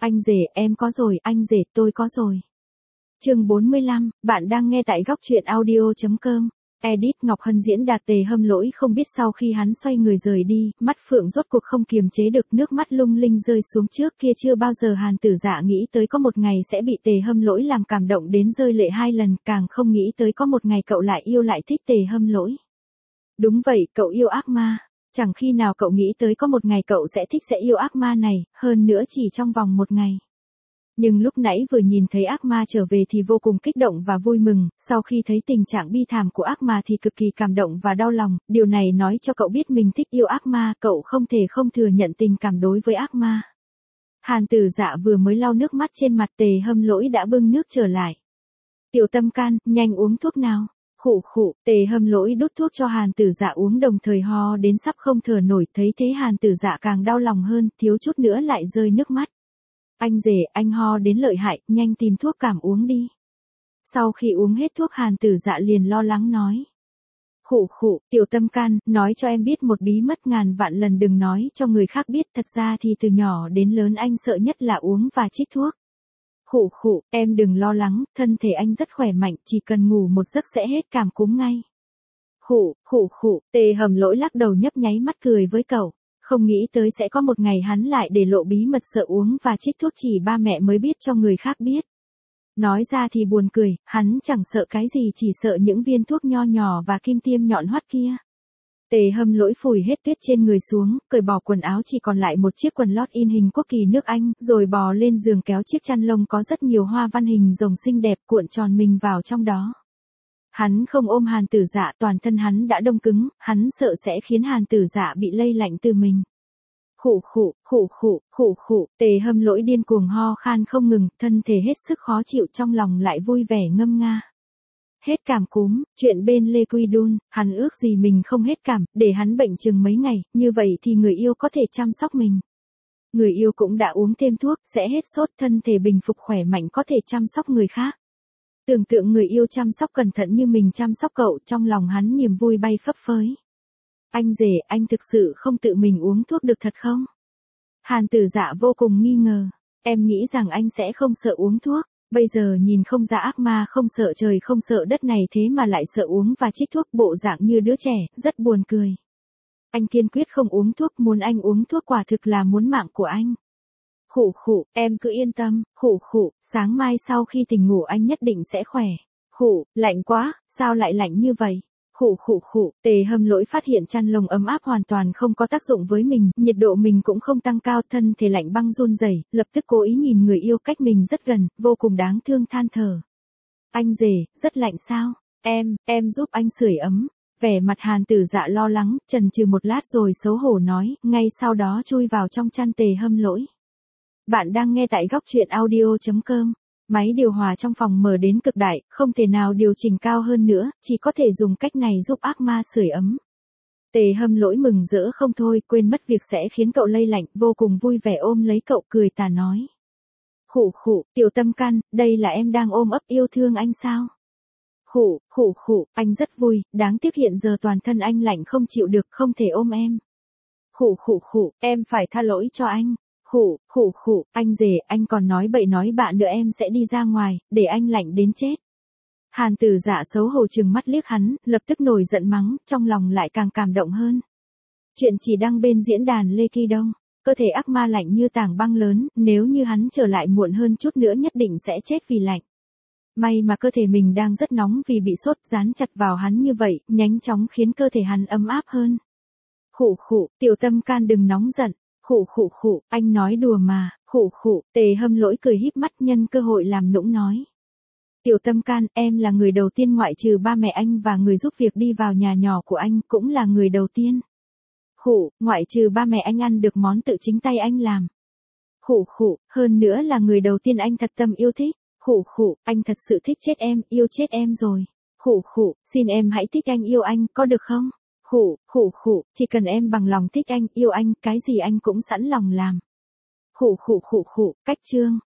Anh rể, em có rồi, anh rể, tôi có rồi. Chương 45, bạn đang nghe tại góc truyện audio.com. Edit Ngọc Hân diễn đạt Tề Hâm Lỗi không biết sau khi hắn xoay người rời đi, mắt phượng rốt cuộc không kiềm chế được, nước mắt lung linh rơi xuống. Trước kia chưa bao giờ Hàn Tử Dạ nghĩ tới có một ngày sẽ bị Tề Hâm Lỗi làm cảm động đến rơi lệ 2 lần, càng không nghĩ tới có một ngày cậu lại yêu lại thích Tề Hâm Lỗi. Đúng vậy, cậu yêu ác ma. Chẳng khi nào cậu nghĩ tới có một ngày cậu sẽ thích sẽ yêu ác ma này, hơn nữa chỉ trong vòng một ngày. Nhưng lúc nãy vừa nhìn thấy ác ma trở về thì vô cùng kích động và vui mừng, sau khi thấy tình trạng bi thảm của ác ma thì cực kỳ cảm động và đau lòng, điều này nói cho cậu biết mình thích yêu ác ma, cậu không thể không thừa nhận tình cảm đối với ác ma. Hàn Tử Dạ vừa mới lau nước mắt trên mặt, Tề Hâm Lỗi đã bưng nước trở lại. Tiểu Tâm Can, nhanh uống thuốc nào. Khụ khụ, Tề Hâm Lỗi đút thuốc cho Hàn Tử Dạ uống đồng thời ho đến sắp không thở nổi, thấy thế Hàn Tử Dạ càng đau lòng hơn, thiếu chút nữa lại rơi nước mắt. Anh rể, anh ho đến lợi hại, nhanh tìm thuốc cảm uống đi. Sau khi uống hết thuốc Hàn Tử Dạ liền lo lắng nói. Khụ khụ, Tiểu Tâm Can, nói cho em biết một bí mật, ngàn vạn lần đừng nói cho người khác biết, thật ra thì từ nhỏ đến lớn anh sợ nhất là uống và trích thuốc. Khụ khụ, em đừng lo lắng, thân thể anh rất khỏe mạnh, chỉ cần ngủ một giấc sẽ hết cảm cúm ngay. Khụ khụ, Tề Hâm Lỗi lắc đầu nhấp nháy mắt cười với cậu. Không nghĩ tới sẽ có một ngày hắn lại để lộ bí mật sợ uống và trích thuốc chỉ ba mẹ mới biết cho người khác biết. Nói ra thì buồn cười, hắn chẳng sợ cái gì, chỉ sợ những viên thuốc nho nhỏ và kim tiêm nhọn hoắt kia. Tề Hâm Lỗi phủi hết tuyết trên người xuống, cởi bỏ quần áo chỉ còn lại một chiếc quần lót in hình quốc kỳ nước Anh, rồi bò lên giường kéo chiếc chăn lông có rất nhiều hoa văn hình rồng xinh đẹp cuộn tròn mình vào trong đó. Hắn không ôm Hàn Tử Dạ, toàn thân hắn đã đông cứng, hắn sợ sẽ khiến Hàn Tử Dạ bị lây lạnh từ mình. Khụ, Tề Hâm Lỗi điên cuồng ho khan không ngừng, thân thể hết sức khó chịu, trong lòng lại vui vẻ ngâm nga. Hết cảm cúm, chuyện bên Lê Quy Đun, hắn ước gì mình không hết cảm, để hắn bệnh chừng mấy ngày, như vậy thì người yêu có thể chăm sóc mình. Người yêu cũng đã uống thêm thuốc, sẽ hết sốt, thân thể bình phục khỏe mạnh, có thể chăm sóc người khác. Tưởng tượng người yêu chăm sóc cẩn thận như mình chăm sóc cậu, trong lòng hắn niềm vui bay phấp phới. Anh rể, anh thực sự không tự mình uống thuốc được thật không? Hàn Tử Dạ vô cùng nghi ngờ. Em nghĩ rằng anh sẽ không sợ uống thuốc. Bây giờ nhìn không ra ác ma không sợ trời không sợ đất này thế mà lại sợ uống và trích thuốc, bộ dạng như đứa trẻ, rất buồn cười. Anh kiên quyết không uống thuốc, muốn anh uống thuốc quả thực là muốn mạng của anh. Khụ, em cứ yên tâm, khụ, sáng mai sau khi tỉnh ngủ anh nhất định sẽ khỏe. Khụ, lạnh quá, sao lại lạnh như vậy? Khụ, Tề Hâm Lỗi phát hiện chăn lông ấm áp hoàn toàn không có tác dụng với mình, nhiệt độ mình cũng không tăng cao, thân thể lạnh băng run rẩy, lập tức cố ý nhìn người yêu cách mình rất gần, vô cùng đáng thương than thở. Anh rể, rất lạnh sao? Em giúp anh sưởi ấm. Vẻ mặt Hàn Tử Dạ lo lắng, chần chừ một lát rồi xấu hổ nói, ngay sau đó chui vào trong chăn Tề Hâm Lỗi. Bạn đang nghe tại góc truyện audio.com. Máy điều hòa trong phòng mở đến cực đại, không thể nào điều chỉnh cao hơn nữa, chỉ có thể dùng cách này giúp ác ma sưởi ấm. Tề Hâm Lỗi mừng rỡ không thôi, quên mất việc sẽ khiến cậu lây lạnh, vô cùng vui vẻ ôm lấy cậu cười tà nói. Khụ, Tiểu Tâm Can, đây là em đang ôm ấp yêu thương anh sao? Khụ, anh rất vui, đáng tiếc hiện giờ toàn thân anh lạnh không chịu được, không thể ôm em. Khụ, em phải tha lỗi cho anh. Khụ, anh rể, anh còn nói bậy nói bạ nữa, em sẽ đi ra ngoài, để anh lạnh đến chết. Hàn Tử Dạ xấu hổ trừng mắt liếc hắn, lập tức nổi giận mắng, trong lòng lại càng cảm động hơn. Chuyện chỉ đăng bên diễn đàn Lê Kỳ Đông, cơ thể ác ma lạnh như tảng băng lớn, nếu như hắn trở lại muộn hơn chút nữa nhất định sẽ chết vì lạnh. May mà cơ thể mình đang rất nóng vì bị sốt, dán chặt vào hắn như vậy, nhanh chóng khiến cơ thể hắn ấm áp hơn. Khụ, Tiểu Tâm Can đừng nóng giận. Khụ, anh nói đùa mà. Khụ, Tề Hâm Lỗi cười híp mắt nhân cơ hội làm nũng nói. Tiểu Tâm Can, em là người đầu tiên ngoại trừ ba mẹ anh và người giúp việc đi vào nhà nhỏ của anh, cũng là người đầu tiên. Ngoại trừ ba mẹ anh ăn được món tự chính tay anh làm. Khụ, hơn nữa là người đầu tiên anh thật tâm yêu thích. Khụ, anh thật sự thích chết em, yêu chết em rồi. Khụ, xin em hãy thích anh, yêu anh, có được không? Khụ, chỉ cần em bằng lòng thích anh, yêu anh, cái gì anh cũng sẵn lòng làm. Khụ, cách chương.